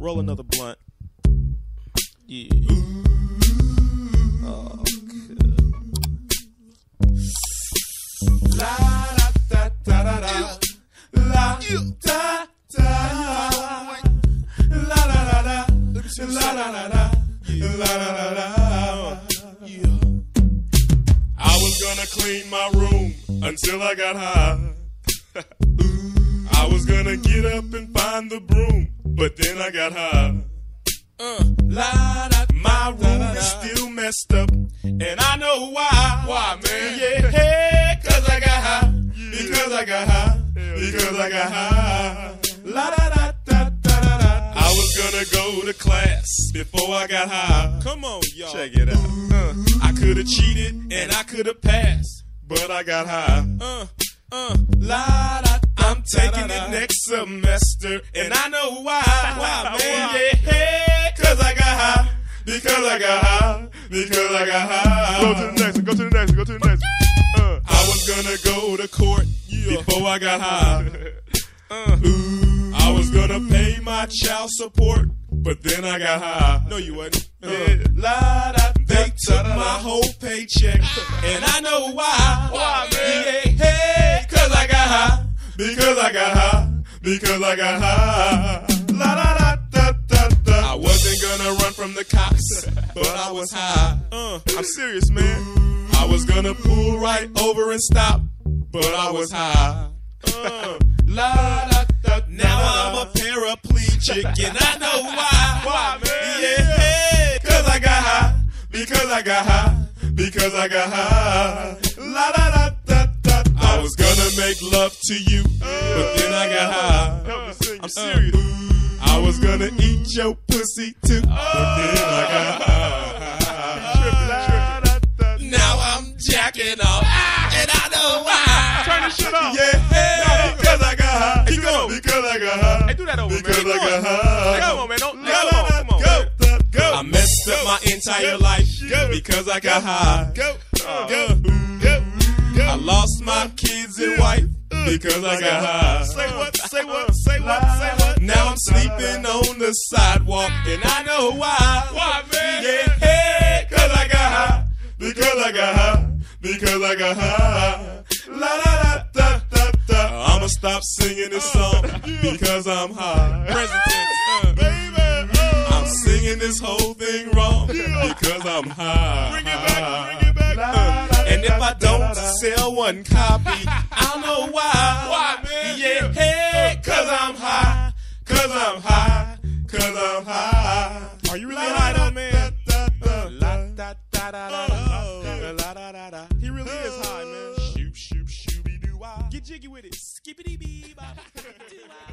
Roll another blunt. Yeah. Oh, good. La da da da da da. La da da. La da da da. La da da da. La da da da. I was gonna clean my room until I got high. I was gonna get up and find the broom, but then I got high. My room is still messed up, and I know why. Why, man? Yeah, cause I got high. Because I got high. Because I got high. La da da da da da da. I was gonna go to class before I got high. Come on, y'all. Check it out. I could have cheated and I could have passed, but I got high. La da. I'm taking it next semester, and I know why. Why, man? Yeah, cause I got high. Because I got high. Because I got high. Go to the next one. Go to the next one. Go to the next one. I was gonna go to court before I got high. I was gonna pay my child support, but then I got high. No, you wasn't. They took my whole paycheck, and I know why. Why, man? Yeah, cause I got high. Because I got high. Because I got high. La da da da da da. I wasn't gonna run from the cops, but I was high. I'm serious, man. I was gonna pull right over and stop, but I was high. La da da. Now I'm a paraplegic, and I know why. Why, man? Yeah, cause I got high. Because I got high. Because I got high. La da da da da. I was gonna make love to you, but then I got high. Help me sing. I'm serious. I was gonna eat your pussy too, but then I got high. Now I'm jacking off, and I know why. Turn this shit off. Yeah, because I got high. Keep going. Because I got high. Hey, do that over, Because man. I got high. Come on, man. Don't. Go, Come on. go. I messed up my entire life because I got high. I lost my kids and wife because I got high. Say what? Say what? Say what? Say what? Now I'm sleeping on the sidewalk, and I know why. Why, man? Yeah, cause I got high. Because I got high. Because I got high. La da da da da. I'ma stop singing this song because I'm high. Present tense. Baby, I'm singing this whole thing wrong because I'm high. Bring it back. And if I don't sell one copy, I'll know why. Why, man? Yeah, cause I'm high. Cause I'm high. Cause I'm high. Are you really high, though, man? He really is high, man. Shoop, shoop, shooby doo. Get jiggy with it. Skippity bee bop.